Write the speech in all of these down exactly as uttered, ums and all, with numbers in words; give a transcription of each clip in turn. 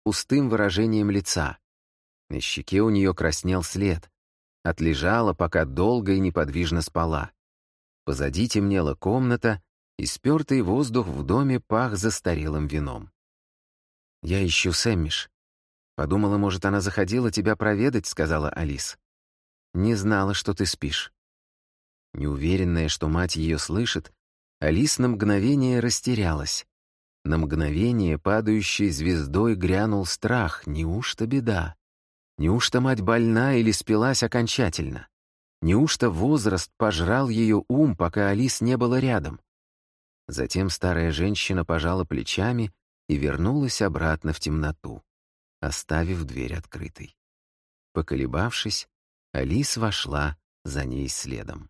пустым выражением лица. На щеке у нее краснел след. Отлежала, пока долго и неподвижно спала. Позади темнела комната, и спёртый воздух в доме пах застарелым вином. «Я ищу Сэммиш. Подумала, может, она заходила тебя проведать», — сказала Алис. «Не знала, что ты спишь». Неуверенная, что мать ее слышит, Алис на мгновение растерялась. На мгновение падающей звездой грянул страх. Неужто беда? Неужто мать больна или спилась окончательно? Неужто возраст пожрал ее ум, пока Алис не было рядом? Затем старая женщина пожала плечами и вернулась обратно в темноту, оставив дверь открытой. Поколебавшись, Алис вошла за ней следом.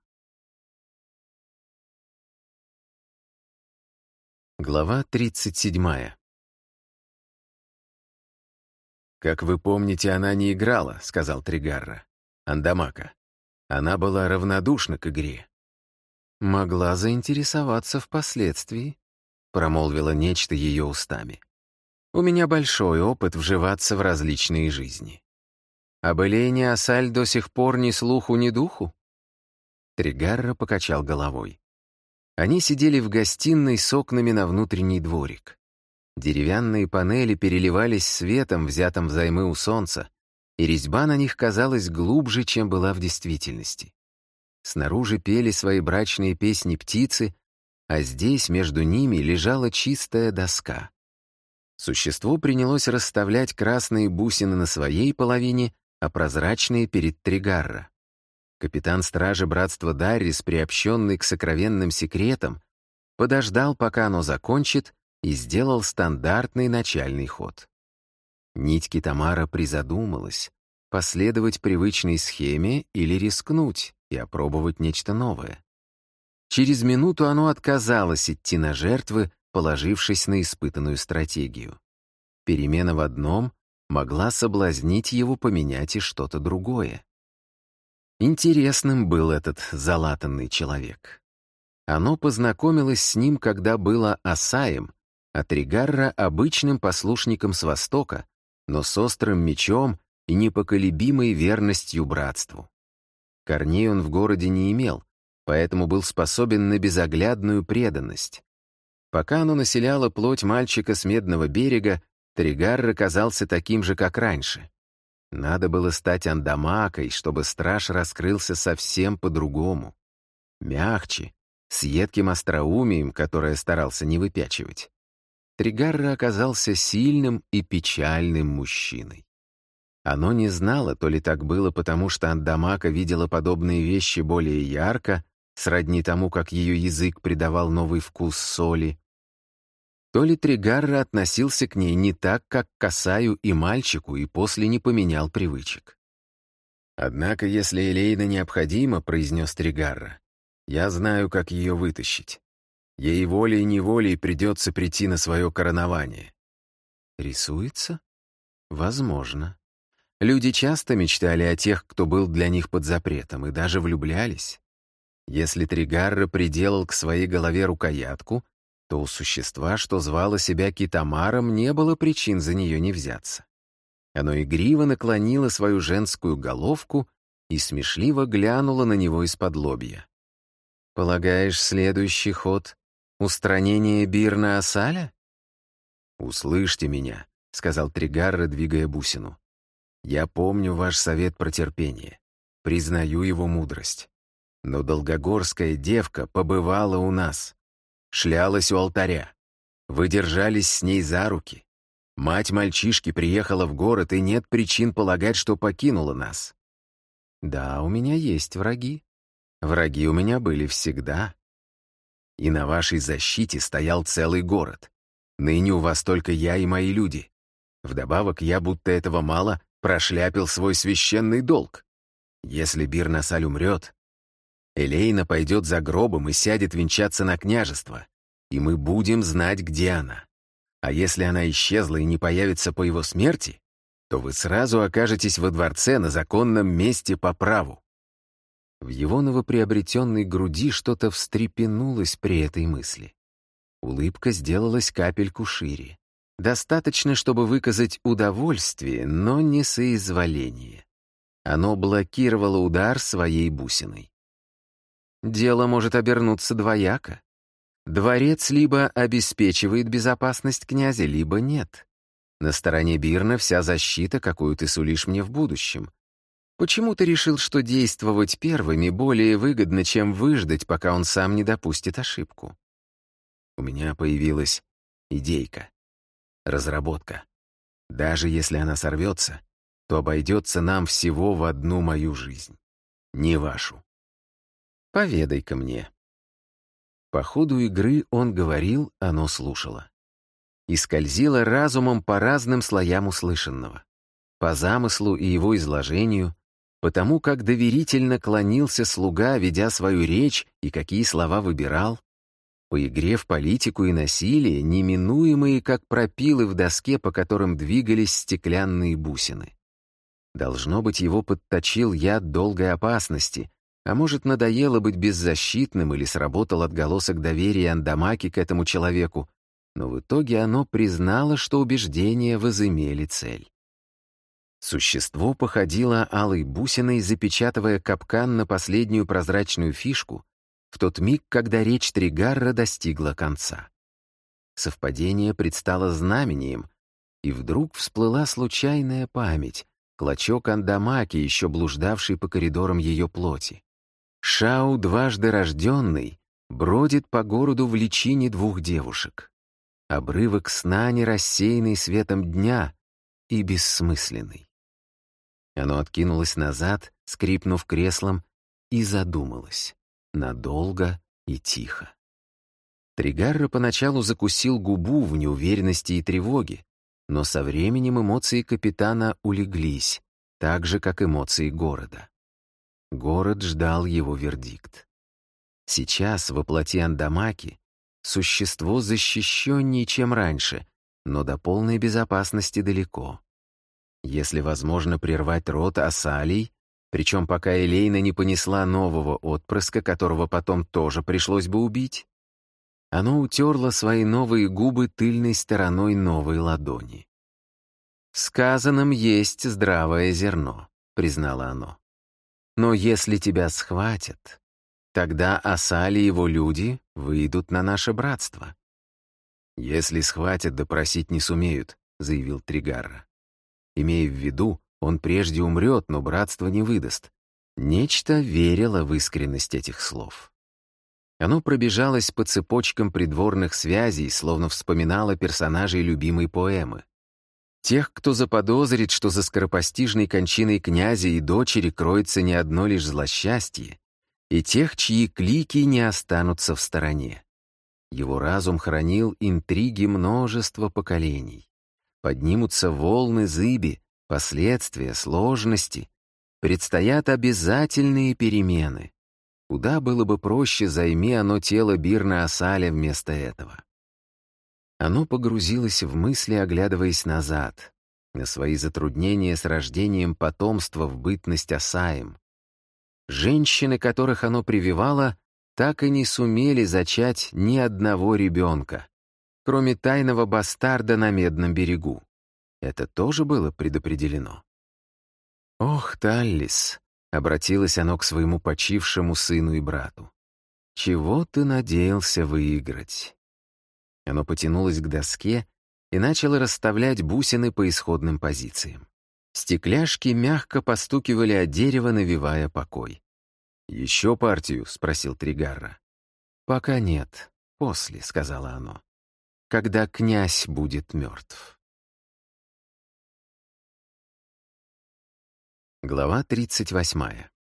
Глава тридцать седьмая. «Как вы помните, она не играла», — сказал Тригарра. «Андамака. Она была равнодушна к игре». «Могла заинтересоваться впоследствии», — промолвила нечто ее устами. «У меня большой опыт вживаться в различные жизни. Об Элейне Асаль до сих пор ни слуху, ни духу?» Тригарра покачал головой. Они сидели в гостиной с окнами на внутренний дворик. Деревянные панели переливались светом, взятым взаймы у солнца, и резьба на них казалась глубже, чем была в действительности. Снаружи пели свои брачные песни птицы, а здесь между ними лежала чистая доска. Существо принялось расставлять красные бусины на своей половине, а прозрачные перед Тригарра. Капитан стражи братства Даррис, приобщенный к сокровенным секретам, подождал, пока оно закончит, и сделал стандартный начальный ход. Нить Китамара призадумалась, последовать привычной схеме или рискнуть и опробовать нечто новое. Через минуту оно отказалось идти на жертвы, положившись на испытанную стратегию. Перемена в одном могла соблазнить его поменять и что-то другое. Интересным был этот залатанный человек. Оно познакомилось с ним, когда было Асаем, а Тригарра — обычным послушником с Востока, но с острым мечом и непоколебимой верностью братству. Корней он в городе не имел, поэтому был способен на безоглядную преданность. Пока оно населяло плоть мальчика с Медного берега, Тригарра казался таким же, как раньше. Надо было стать Андамакой, чтобы страж раскрылся совсем по-другому. Мягче, с едким остроумием, которое старался не выпячивать. Тригарра оказался сильным и печальным мужчиной. Оно не знало, то ли так было, потому что Андамака видела подобные вещи более ярко, сродни тому, как ее язык придавал новый вкус соли, то ли Тригарра относился к ней не так, как к Асаю и мальчику, и после не поменял привычек. «Однако, если Элейна необходима, — произнес Тригарра, — я знаю, как ее вытащить. Ей волей-неволей придется прийти на свое коронование». «Рисуется? Возможно. Люди часто мечтали о тех, кто был для них под запретом, и даже влюблялись. Если Тригарра приделал к своей голове рукоятку, то у существа, что звало себя Китамаром, не было причин за нее не взяться. Оно игриво наклонило свою женскую головку и смешливо глянуло на него из-под лобья. «Полагаешь, следующий ход — устранение Бирна Асаля?» «Услышьте меня», — сказал Тригарра, двигая бусину. «Я помню ваш совет про терпение, признаю его мудрость. Но долгогорская девка побывала у нас. Шлялась у алтаря. Вы держались с ней за руки. Мать мальчишки приехала в город, и нет причин полагать, что покинула нас. Да, у меня есть враги. Враги у меня были всегда. И на вашей защите стоял целый город. Ныне у вас только я и мои люди. Вдобавок, я, будто этого мало, прошляпил свой священный долг. Если Бир-Насаль умрет, Элейна пойдет за гробом и сядет венчаться на княжество, и мы будем знать, где она. А если она исчезла и не появится по его смерти, то вы сразу окажетесь во дворце на законном месте по праву». В его новоприобретенной груди что-то встрепенулось при этой мысли. Улыбка сделалась капельку шире. Достаточно, чтобы выказать удовольствие, но не соизволение. Оно блокировало удар своей бусиной. Дело может обернуться двояко. Дворец либо обеспечивает безопасность князя, либо нет. На стороне Бирна вся защита, какую ты сулишь мне в будущем. Почему ты решил, что действовать первыми более выгодно, чем выждать, пока он сам не допустит ошибку? У меня появилась идейка, разработка. Даже если она сорвется, то обойдется нам всего в одну мою жизнь, не вашу. Поведай-ка мне. По ходу игры он говорил, оно слушало. И скользило разумом по разным слоям услышанного. По замыслу и его изложению, потому как доверительно клонился слуга, ведя свою речь и какие слова выбирал, по игре в политику и насилие, неминуемые, как пропилы в доске, по которым двигались стеклянные бусины. Должно быть, его подточил яд долгой опасности, а может, надоело быть беззащитным или сработал отголосок доверия Андамаки к этому человеку, но в итоге оно признало, что убеждения возымели цель. Существо походило алой бусиной, запечатывая капкан на последнюю прозрачную фишку в тот миг, когда речь Тригарра достигла конца. Совпадение предстало знамением, и вдруг всплыла случайная память, клочок Андамаки, еще блуждавший по коридорам ее плоти. Шау, дважды рожденный, бродит по городу в личине двух девушек. Обрывок сна, не рассеянный светом дня и бессмысленный. Оно откинулось назад, скрипнув креслом, и задумалось. Надолго и тихо. Тригарра поначалу закусил губу в неуверенности и тревоге, но со временем эмоции капитана улеглись, так же, как эмоции города. Город ждал его вердикт. Сейчас, во плоти Андамаки, существо защищеннее, чем раньше, но до полной безопасности далеко. Если возможно прервать род Асалий, причем пока Элейна не понесла нового отпрыска, которого потом тоже пришлось бы убить, оно утерло свои новые губы тыльной стороной новой ладони. «В сказанном есть здравое зерно», — признало оно. «Но если тебя схватят, тогда Асали и его люди выйдут на наше братство». «Если схватят, допросить не сумеют», — заявил Тригарра. Имея в виду, он прежде умрет, но братство не выдаст. Нечто верило в искренность этих слов. Оно пробежалось по цепочкам придворных связей, словно вспоминало персонажей любимой поэмы. Тех, кто заподозрит, что за скоропостижной кончиной князя и дочери кроется не одно лишь злосчастье, и тех, чьи клики не останутся в стороне. Его разум хранил интриги множества поколений. Поднимутся волны зыби, последствия, сложности. Предстоят обязательные перемены. Куда было бы проще, займи оно тело Бирна Асаля вместо этого. Оно погрузилось в мысли, оглядываясь назад, на свои затруднения с рождением потомства в бытность Асаем. Женщины, которых оно прививало, так и не сумели зачать ни одного ребенка, кроме тайного бастарда на Медном берегу. Это тоже было предопределено. «Ох, Таллис!» — обратилось оно к своему почившему сыну и брату. «Чего ты надеялся выиграть?» Оно потянулось к доске и начало расставлять бусины по исходным позициям. Стекляшки мягко постукивали о дерево, навевая покой. «Еще партию?» — спросил Тригарра. «Пока нет. После», — сказала оно. «Когда князь будет мертв». Глава тридцать восьмая.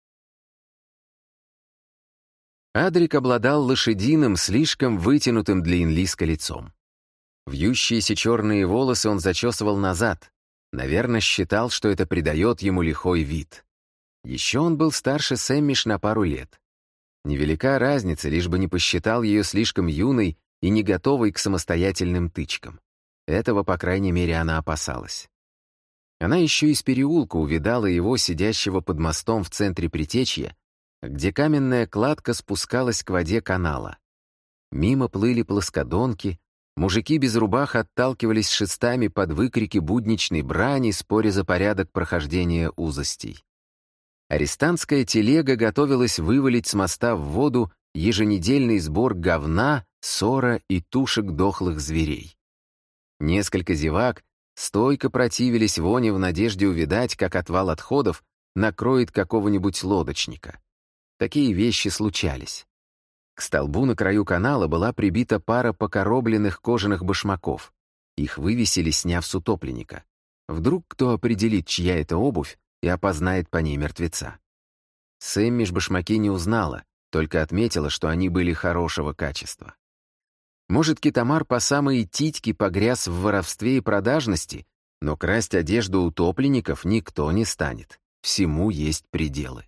Адрик обладал лошадиным, слишком вытянутым для инлиска лицом. Вьющиеся черные волосы он зачесывал назад. Наверное, считал, что это придает ему лихой вид. Еще он был старше Сэммиш на пару лет. Невелика разница, лишь бы не посчитал ее слишком юной и не готовой к самостоятельным тычкам. Этого, по крайней мере, она опасалась. Она еще из переулка увидала его, сидящего под мостом в центре Притечья, где каменная кладка спускалась к воде канала. Мимо плыли плоскодонки, Мужики без рубах отталкивались шестами под выкрики будничной брани, споря за порядок прохождения узостей. Арестантская телега готовилась вывалить с моста в воду еженедельный сбор говна, сора и тушек дохлых зверей. Несколько зевак стойко противились воне в надежде увидать, как отвал отходов накроет какого-нибудь лодочника. Такие вещи случались. К столбу на краю канала была прибита пара покоробленных кожаных башмаков. Их вывесили, сняв с утопленника. Вдруг кто определит, чья это обувь, и опознает по ней мертвеца. Сэмми ж башмаки не узнала, только отметила, что они были хорошего качества. Может, китамар по самые титьки погряз в воровстве и продажности, но красть одежду утопленников никто не станет. Всему есть пределы.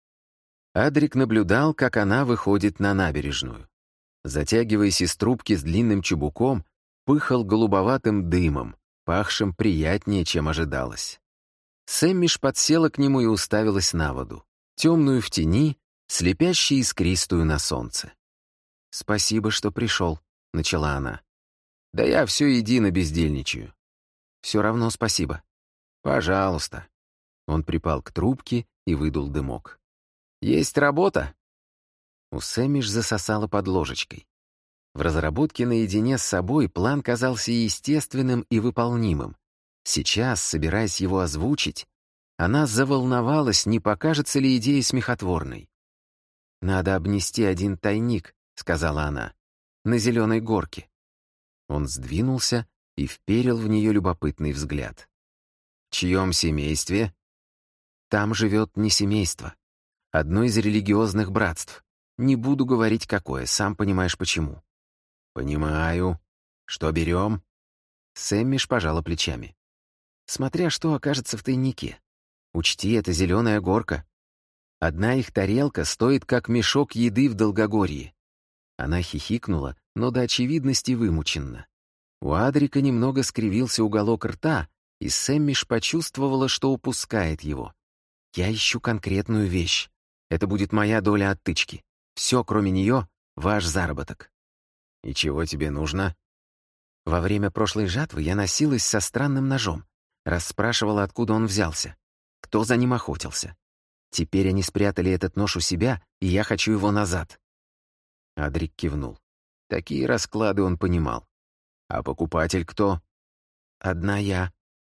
Адрик наблюдал, как она выходит на набережную. Затягиваясь из трубки с длинным чубуком, пыхал голубоватым дымом, пахшим приятнее, чем ожидалось. Сэммиш подсела к нему и уставилась на воду, темную в тени, слепящую искристую на солнце. «Спасибо, что пришел», — начала она. «Да я все едино бездельничаю». «Все равно спасибо». «Пожалуйста». Он припал к трубке и выдул дымок. «Есть работа?» У Сэммиш засосала под ложечкой. В разработке наедине с собой план казался естественным и выполнимым. Сейчас, собираясь его озвучить, она заволновалась, не покажется ли идея смехотворной. «Надо обнести один тайник», — сказала она, — «на зеленой горке». Он сдвинулся и вперил в нее любопытный взгляд. «В чьем семействе?» «Там живет не семейство. Одно из религиозных братств. Не буду говорить, какое, сам понимаешь, почему». «Понимаю. Что берем?» Сэммиш пожала плечами. «Смотря что окажется в тайнике. Учти, это зеленая горка. Одна их тарелка стоит как мешок еды в Долгогорье». Она хихикнула, но до очевидности вымученно. У Адрика немного скривился уголок рта, и Сэммиш почувствовала, что упускает его. «Я ищу конкретную вещь. Это будет моя доля от тычки. Все, кроме нее, ваш заработок». «И чего тебе нужно?» Во время прошлой жатвы я носилась со странным ножом, расспрашивала, откуда он взялся, кто за ним охотился. Теперь они спрятали этот нож у себя, и я хочу его назад. Адрик кивнул. Такие расклады он понимал. «А покупатель кто?» «Одна я».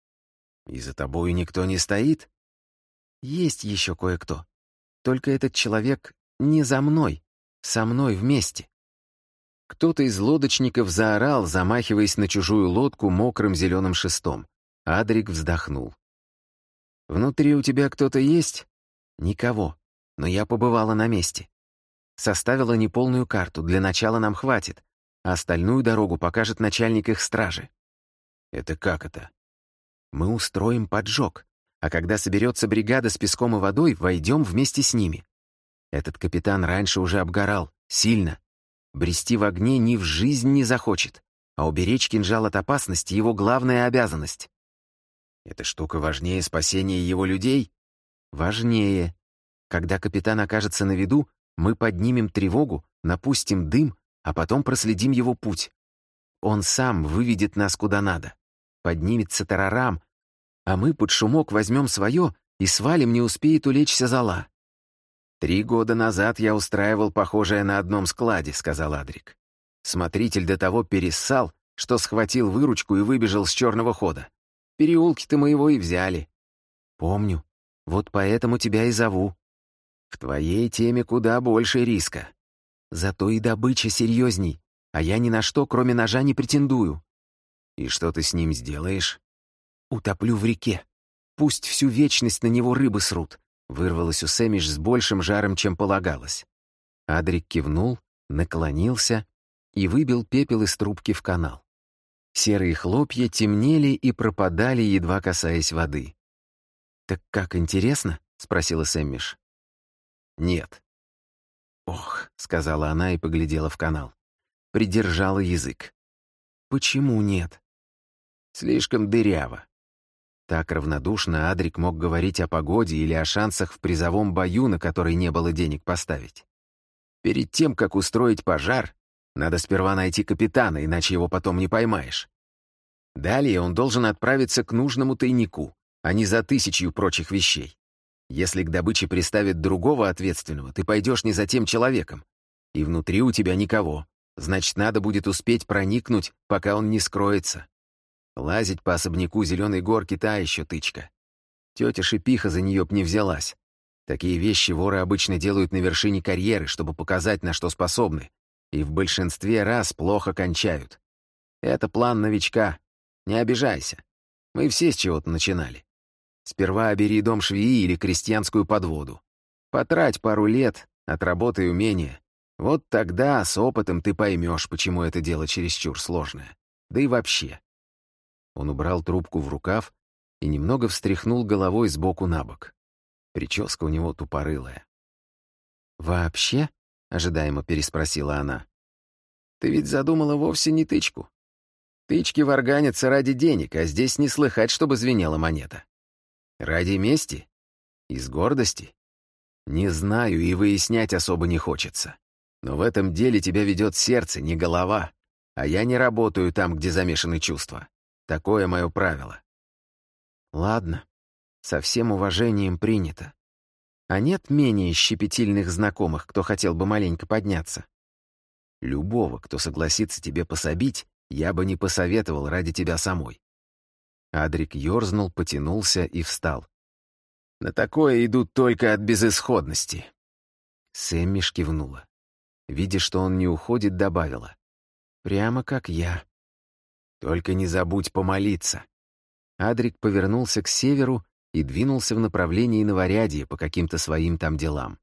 «И за тобою никто не стоит?» «Есть еще кое-кто. Только этот человек не за мной, со мной вместе». Кто-то из лодочников заорал, замахиваясь на чужую лодку мокрым зеленым шестом. Адрик вздохнул. «Внутри у тебя кто-то есть?» «Никого, но я побывала на месте. Составила неполную карту, для начала нам хватит, а остальную дорогу покажет начальник их стражи». «Это как это?» «Мы устроим поджог, а когда соберется бригада с песком и водой, войдем вместе с ними. Этот капитан раньше уже обгорал, сильно. Брести в огне ни в жизнь не захочет, а уберечь кинжал от опасности — его главная обязанность». «Эта штука важнее спасения его людей?» «Важнее. Когда капитан окажется на виду, мы поднимем тревогу, напустим дым, а потом проследим его путь. Он сам выведет нас куда надо. Поднимется тарарам, а мы под шумок возьмем свое и свалим, не успеет улечься зола». «Три года назад я устраивал похожее на одном складе», — сказал Адрик. «Смотритель до того перессал, что схватил выручку и выбежал с черного хода. Переулки-то мы его и взяли». «Помню. Вот поэтому тебя и зову». «В твоей теме куда больше риска. Зато и добыча серьезней, а я ни на что, кроме ножа, не претендую». «И что ты с ним сделаешь?» «Утоплю в реке. Пусть всю вечность на него рыбы срут», — вырвалось у Сэммиш с большим жаром, чем полагалось. Адрик кивнул, наклонился и выбил пепел из трубки в канал. Серые хлопья темнели и пропадали, едва касаясь воды. «Так как, интересно?» — спросила Сэммиш. «Нет». «Ох», — сказала она и поглядела в канал. Придержала язык. «Почему нет?» «Слишком дыряво». Так равнодушно Адрик мог говорить о погоде или о шансах в призовом бою, на который не было денег поставить. Перед тем, как устроить пожар, Надо сперва найти капитана, иначе его потом не поймаешь. Далее он должен отправиться к нужному тайнику, а не за тысячью прочих вещей. Если к добыче приставят другого ответственного, ты пойдешь не за тем человеком. И внутри у тебя никого. Значит, надо будет успеть проникнуть, пока он не скроется. Лазить по особняку Зеленой Горки — та еще тычка. Тетя Шипиха за нее б не взялась. Такие вещи воры обычно делают на вершине карьеры, чтобы показать, на что способны. И в большинстве раз плохо кончают. Это план новичка. Не обижайся. Мы все с чего-то начинали. Сперва обери дом швеи или крестьянскую подводу. Потрать пару лет, отработай умения. Вот тогда с опытом ты поймешь, почему это дело чересчур сложное. Да и вообще. Он убрал трубку в рукав и немного встряхнул головой сбоку на бок. Прическа у него тупорылая. «Вообще?» — ожидаемо переспросила она. «Ты ведь задумала вовсе не тычку. Тычки варганятся ради денег, а здесь не слыхать, чтобы звенела монета. Ради мести? Из гордости? Не знаю, и выяснять особо не хочется. Но в этом деле тебя ведет сердце, не голова. А я не работаю там, где замешаны чувства. Такое мое правило». «Ладно, со всем уважением принято. А нет менее щепетильных знакомых, кто хотел бы маленько подняться?» «Любого, кто согласится тебе пособить, я бы не посоветовал ради тебя самой». Адрик ёрзнул, потянулся и встал. «На такое идут только от безысходности». Сэммиш кивнула. Видя, что он не уходит, добавила. «Прямо как я». «Только не забудь помолиться». Адрик повернулся к северу и двинулся в направлении Новорядья по каким-то своим там делам.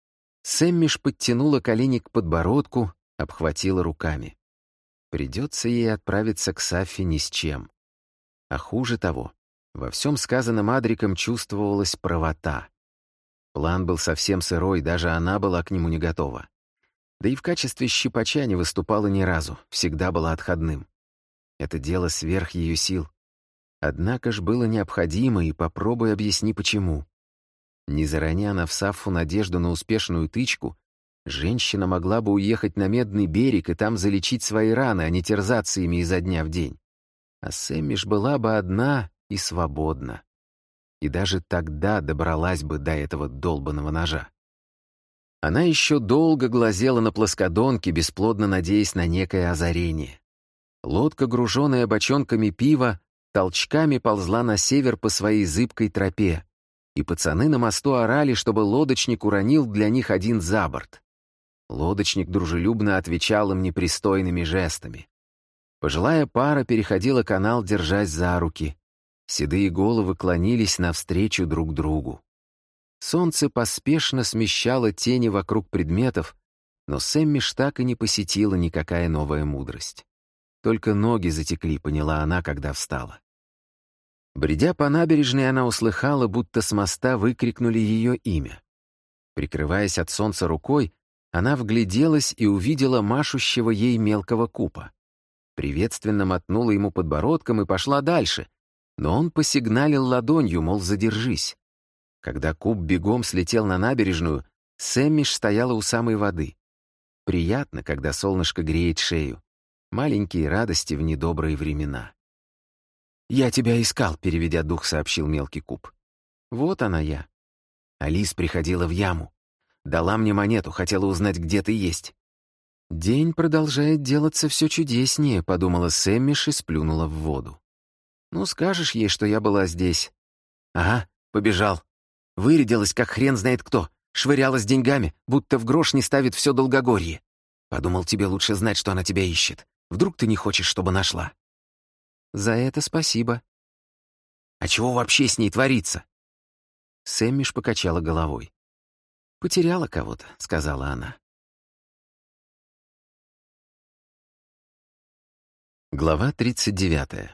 Сэммиш подтянула колени к подбородку, обхватила руками. Придется ей отправиться к Саффи ни с чем. А хуже того, во всем сказанном Адриком чувствовалась правота. План был совсем сырой, даже она была к нему не готова. Да и в качестве щипача не выступала ни разу, всегда была отходным. Это дело сверх ее сил. Однако ж было необходимо, и попробуй объясни, почему. Не зароня она в Саффу надежду на успешную тычку, женщина могла бы уехать на Медный берег и там залечить свои раны, а не терзаться ими изо дня в день. А Сэммиш была бы одна и свободна. И даже тогда добралась бы до этого долбаного ножа. Она еще долго глазела на плоскодонки, бесплодно надеясь на некое озарение. Лодка, груженная бочонками пива, толчками ползла на север по своей зыбкой тропе, и пацаны на мосту орали, чтобы лодочник уронил для них один за борт. Лодочник дружелюбно отвечал им непристойными жестами. Пожилая пара переходила канал, держась за руки. Седые головы клонились навстречу друг другу. Солнце поспешно смещало тени вокруг предметов, но Сэммиш так и не посетила никакая новая мудрость. Только ноги затекли, поняла она, когда встала. Бредя по набережной, она услыхала, будто с моста выкрикнули ее имя. Прикрываясь от солнца рукой, она вгляделась и увидела машущего ей мелкого Купа. Приветственно мотнула ему подбородком и пошла дальше, но он посигналил ладонью, мол, задержись. Когда Куп бегом слетел на набережную, Сэммиш стояла у самой воды. Приятно, когда солнышко греет шею. Маленькие радости в недобрые времена. «Я тебя искал», — переведя дух, сообщил мелкий Куп. «Вот она я». Алис приходила в яму. Дала мне монету, хотела узнать, где ты есть. «День продолжает делаться все чудеснее», — подумала Сэммиш и сплюнула в воду. «Ну, скажешь ей, что я была здесь». «Ага, побежал. Вырядилась, как хрен знает кто. Швырялась деньгами, будто в грош не ставит все Долгогорье. Подумал, тебе лучше знать, что она тебя ищет. Вдруг ты не хочешь, чтобы нашла?» «За это спасибо». «А чего вообще с ней творится?» Сэммиш покачала головой. «Потеряла кого-то», — сказала она. Глава тридцать девятая.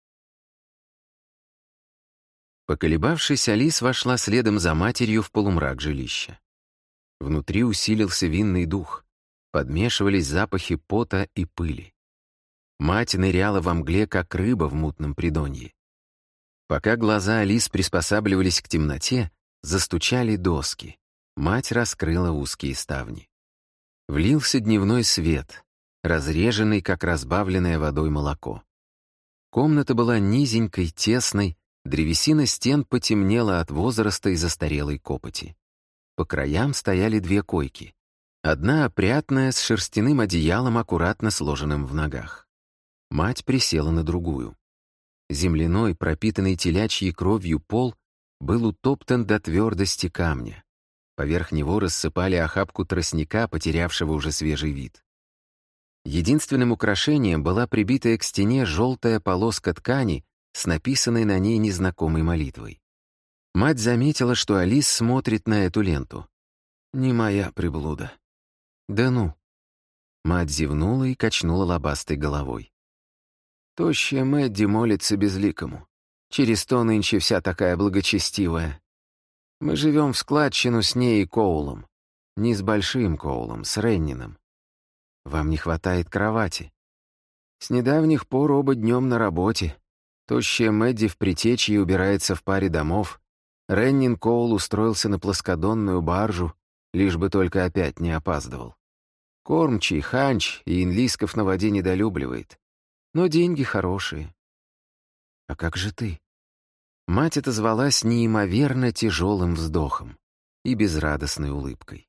Поколебавшись, Алис вошла следом за матерью в полумрак жилища. Внутри усилился винный дух, подмешивались запахи пота и пыли. Мать ныряла во мгле, как рыба в мутном придонье. Пока глаза Алис приспосабливались к темноте, застучали доски. Мать раскрыла узкие ставни. Влился дневной свет. разреженный, как разбавленное водой молоко. Комната была низенькой, тесной, древесина стен потемнела от возраста и застарелой копоти. По краям стояли две койки. Одна опрятная, с шерстяным одеялом, аккуратно сложенным в ногах. Мать присела на другую. Земляной, пропитанный телячьей кровью пол был утоптан до твердости камня. Поверх него рассыпали охапку тростника, потерявшего уже свежий вид. Единственным украшением была прибитая к стене желтая полоска ткани с написанной на ней незнакомой молитвой. Мать заметила, что Алис смотрит на эту ленту. «Не моя приблуда». «Да ну». Мать зевнула и качнула лобастой головой. «Тощая Мэдди молится безликому. Через то нынче вся такая благочестивая. Мы живем в складчину с ней и Коулом. Не с большим Коулом, с Реннином. Вам не хватает кровати. С недавних пор оба днем на работе. Тощая Мэдди в притечье убирается в паре домов. Реннин Коул устроился на плоскодонную баржу, лишь бы только опять не опаздывал. Кормчий, ханч и инлисков на воде недолюбливает. Но деньги хорошие. А как же ты? Мать отозвалась неимоверно тяжелым вздохом и безрадостной улыбкой.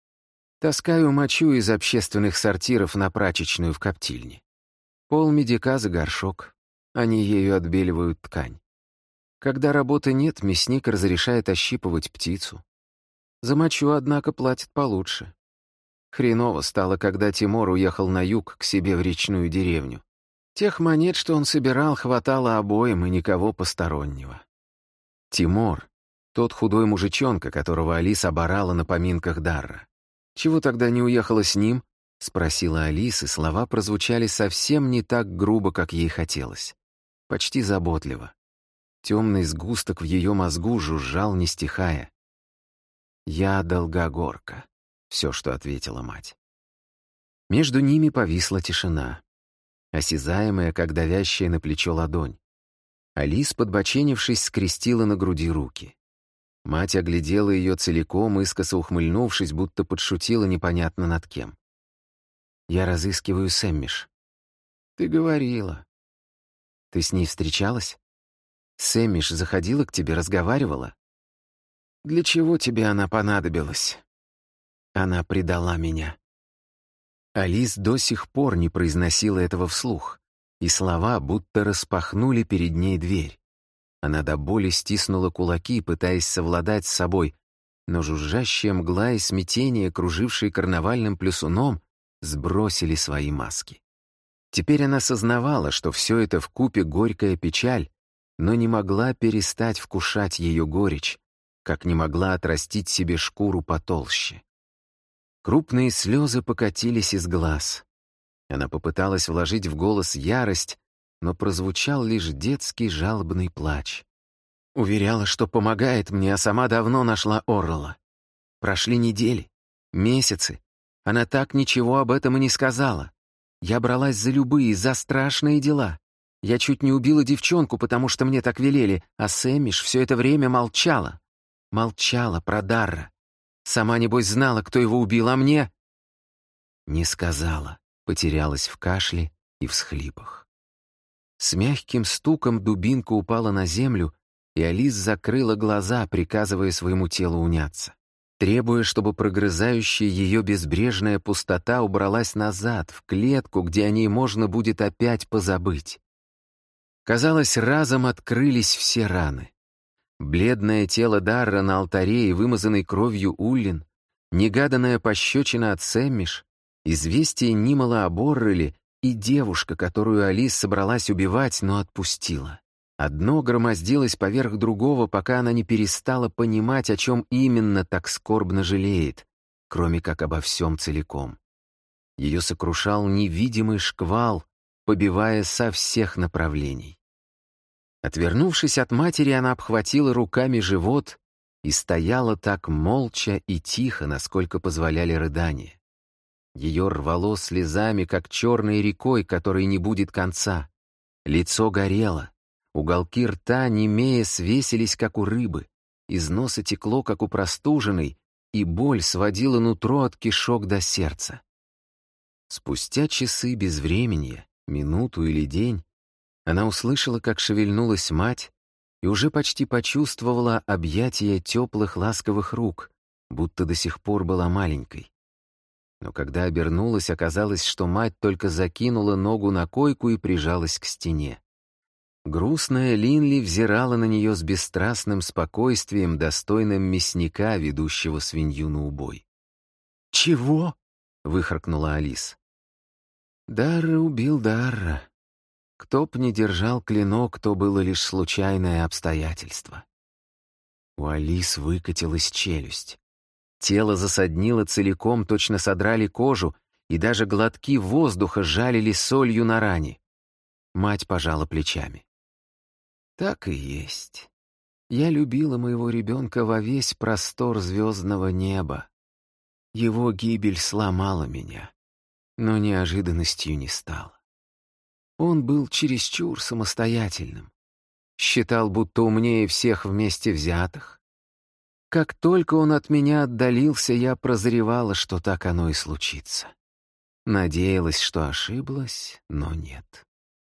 Таскаю мочу из общественных сортиров на прачечную в коптильне. Пол медика за горшок. Они ею отбеливают ткань. Когда работы нет, мясник разрешает ощипывать птицу. За мочу, однако, платит получше. Хреново стало, когда Тимур уехал на юг к себе в речную деревню. Тех монет, что он собирал, хватало обоим и никого постороннего. Тимур — тот худой мужичонка, которого Алис оборала на поминках Дарра. «Чего тогда не уехала с ним?» — спросила Алис, и слова прозвучали совсем не так грубо, как ей хотелось. Почти заботливо. Темный сгусток в ее мозгу жужжал, не стихая. «Я долгогорка», — все, что ответила мать. Между ними повисла тишина, осязаемая, как давящая на плечо ладонь. Алис, подбоченившись, скрестила на груди руки. Мать оглядела ее целиком, искоса ухмыльнувшись, будто подшутила непонятно над кем. «Я разыскиваю Сэммиш». «Ты говорила». «Ты с ней встречалась? Сэммиш заходила к тебе, разговаривала?» «Для чего тебе она понадобилась?» «Она предала меня». Алис до сих пор не произносила этого вслух, и слова будто распахнули перед ней дверь. Она до боли стиснула кулаки, пытаясь совладать с собой, но жужжащая мгла и смятение, кружившие карнавальным плюсуном, сбросили свои маски. Теперь она сознавала, что все это вкупе горькая печаль, но не могла перестать вкушать ее горечь, как не могла отрастить себе шкуру потолще. Крупные слезы покатились из глаз. Она попыталась вложить в голос ярость, но прозвучал лишь детский жалобный плач. Уверяла, что помогает мне, а сама давно нашла Орла. Прошли недели, месяцы. Она так ничего об этом и не сказала. Я бралась за любые, за страшные дела. Я чуть не убила девчонку, потому что мне так велели, а Сэммиш все это время молчала. Молчала про Дарра. Сама, небось, знала, кто его убил, а мне... Не сказала, потерялась в кашле и всхлипах. С мягким стуком дубинка упала на землю, и Алис закрыла глаза, приказывая своему телу уняться, требуя, чтобы прогрызающая ее безбрежная пустота убралась назад, в клетку, где о ней можно будет опять позабыть. Казалось, разом открылись все раны. Бледное тело Дарра на алтаре и вымазанный кровью Уллин, негаданная пощечина от Сэммиш, известие Нимала об Орреле и девушка, которую Алис собралась убивать, но отпустила. Одно громоздилось поверх другого, пока она не перестала понимать, о чем именно так скорбно жалеет, кроме как обо всем целиком. Ее сокрушал невидимый шквал, побивая со всех направлений. Отвернувшись от матери, она обхватила руками живот и стояла так молча и тихо, насколько позволяли рыдания. Ее рвало слезами, как черной рекой, которой не будет конца. Лицо горело, уголки рта, немея, свесились, как у рыбы, из носа текло, как у простуженной, и боль сводила нутро от кишок до сердца. Спустя часы безвременья, минуту или день, она услышала, как шевельнулась мать, и уже почти почувствовала объятия теплых ласковых рук, будто до сих пор была маленькой. Но когда обернулась, оказалось, что мать только закинула ногу на койку и прижалась к стене. Грустная Линли взирала на нее с бесстрастным спокойствием, достойным мясника, ведущего свинью на убой. «Чего?» — выхаркнула Алис. «Дарра убил Дарра. Кто б не держал клинок, то было лишь случайное обстоятельство». У Алис выкатилась челюсть. Тело засаднило целиком, точно содрали кожу, и даже глотки воздуха жалили солью на ране. Мать пожала плечами. «Так и есть. Я любила моего ребенка во весь простор звездного неба. Его гибель сломала меня, но неожиданностью не стала. Он был чересчур самостоятельным. Считал, будто умнее всех вместе взятых. Как только он от меня отдалился, я прозревала, что так оно и случится. Надеялась, что ошиблась, но нет».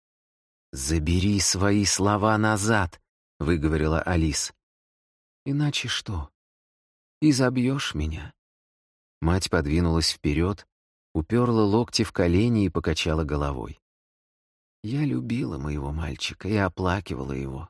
«Забери свои слова назад», — выговорила Алис. «Иначе что? Изобьешь меня?» Мать подвинулась вперед, уперла локти в колени и покачала головой. «Я любила моего мальчика и оплакивала его.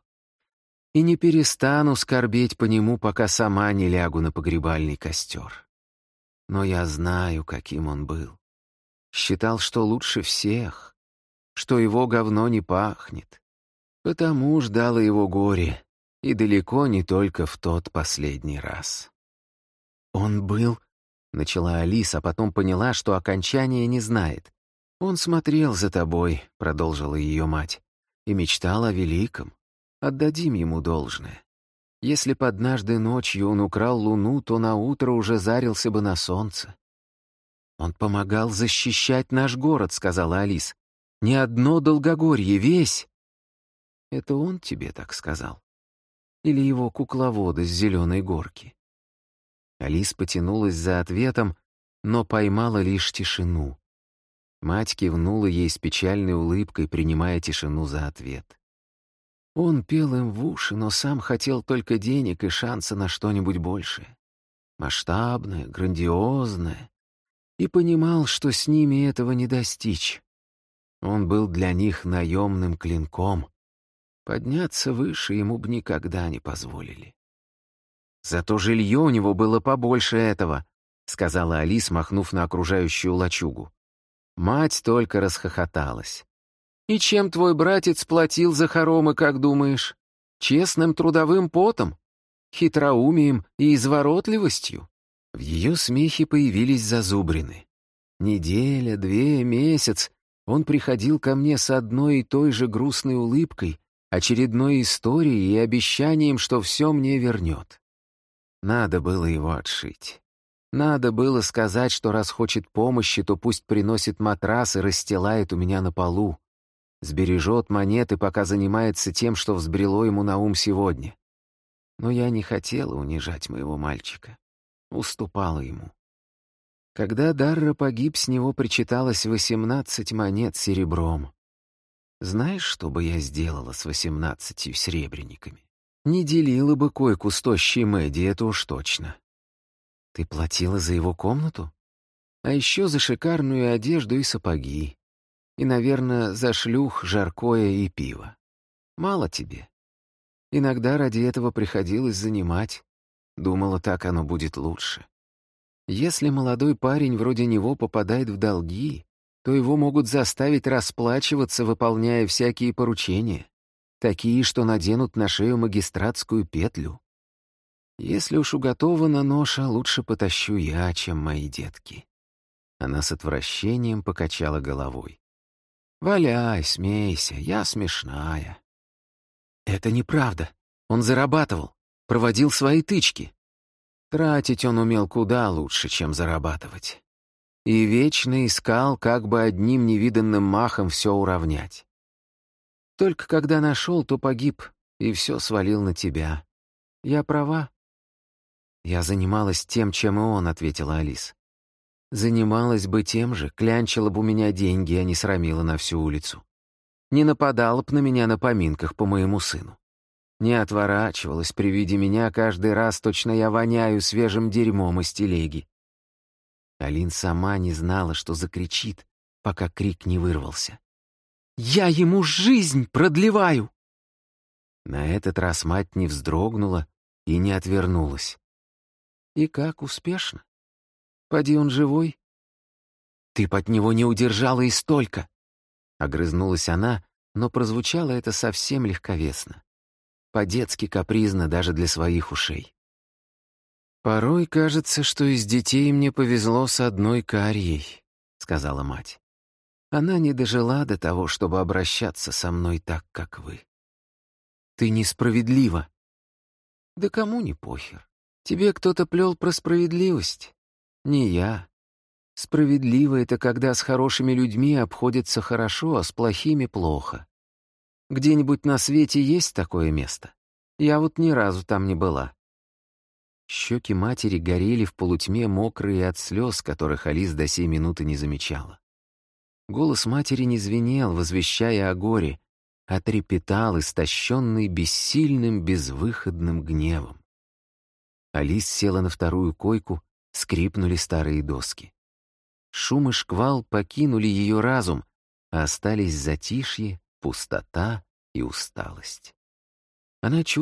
И не перестану скорбеть по нему, пока сама не лягу на погребальный костер. Но я знаю, каким он был. Считал, что лучше всех, что его говно не пахнет. Потому ждало его горе, и далеко не только в тот последний раз». «Он был...» — начала Алис, а потом поняла, что окончания не знает. «Он смотрел за тобой», — продолжила ее мать, — «и мечтал о великом. Отдадим ему должное. Если б однажды ночью он украл луну, то наутро уже зарился бы на солнце». «Он помогал защищать наш город», — сказала Алис. «Не одно Долгогорье, весь». «Это он тебе так сказал? Или его кукловоды с зеленой горки?» Алис потянулась за ответом, но поймала лишь тишину. Мать кивнула ей с печальной улыбкой, принимая тишину за ответ. Он пел им в уши, но сам хотел только денег и шанса на что-нибудь большее. Масштабное, грандиозное. И понимал, что с ними этого не достичь. Он был для них наемным клинком. Подняться выше ему бы никогда не позволили. «Зато жилье у него было побольше этого», — сказала Алис, махнув на окружающую лачугу. Мать только расхохоталась. «И чем твой братец платил за хоромы, как думаешь? Честным трудовым потом? Хитроумием и изворотливостью?» В ее смехе появились зазубрины. Неделя, две, месяц он приходил ко мне с одной и той же грустной улыбкой, очередной историей и обещанием, что все мне вернет. Надо было его отшить. Надо было сказать, что раз хочет помощи, то пусть приносит матрас и расстилает у меня на полу. Сбережет монеты, пока занимается тем, что взбрело ему на ум сегодня. Но я не хотела унижать моего мальчика. Уступала ему. Когда Дарра погиб, с него причиталось восемнадцать монет серебром. Знаешь, что бы я сделала с восемнадцатью серебряниками? Не делила бы койку с тощей Мэдди, это уж точно. Ты платила за его комнату? А еще за шикарную одежду и сапоги. И, наверное, за шлюх, жаркое и пиво. Мало тебе. Иногда ради этого приходилось занимать. Думала, так оно будет лучше. Если молодой парень вроде него попадает в долги, то его могут заставить расплачиваться, выполняя всякие поручения. Такие, что наденут на шею магистратскую петлю. Если уж уготована ноша, лучше потащу я, чем мои детки». Она с отвращением покачала головой. «Валяй, смейся, я смешная». «Это неправда. Он зарабатывал, проводил свои тычки. Тратить он умел куда лучше, чем зарабатывать. И вечно искал, как бы одним невиданным махом все уравнять. Только когда нашел, то погиб, и все свалил на тебя. Я права?» «Я занималась тем, чем и он», — ответила Алис. Занималась бы тем же, клянчила бы у меня деньги, а не срамила на всю улицу. Не нападала б на меня на поминках по моему сыну. Не отворачивалась при виде меня каждый раз, точно я воняю свежим дерьмом из телеги. Алин сама не знала, что закричит, пока крик не вырвался. «Я ему жизнь продлеваю!» На этот раз мать не вздрогнула и не отвернулась. «И как, успешно? Поди он живой?» «Ты б от него не удержала и столько!» Огрызнулась она, но прозвучало это совсем легковесно. По-детски капризно даже для своих ушей. «Порой кажется, что из детей мне повезло с одной Карьей», — сказала мать. «Она не дожила до того, чтобы обращаться со мной так, как вы. Ты несправедлива». «Да кому не похер? Тебе кто-то плел про справедливость? Не я. Справедливо — это когда с хорошими людьми обходится хорошо, а с плохими — плохо. Где-нибудь на свете есть такое место? Я вот ни разу там не была». Щеки матери горели в полутьме, мокрые от слез, которых Алис до сей минуты не замечала. Голос матери не звенел, возвещая о горе, а трепетал, истощенный бессильным, безвыходным гневом. Алис села на вторую койку, скрипнули старые доски. Шум и шквал покинули ее разум, а остались затишье, пустота и усталость. Она чувствовала,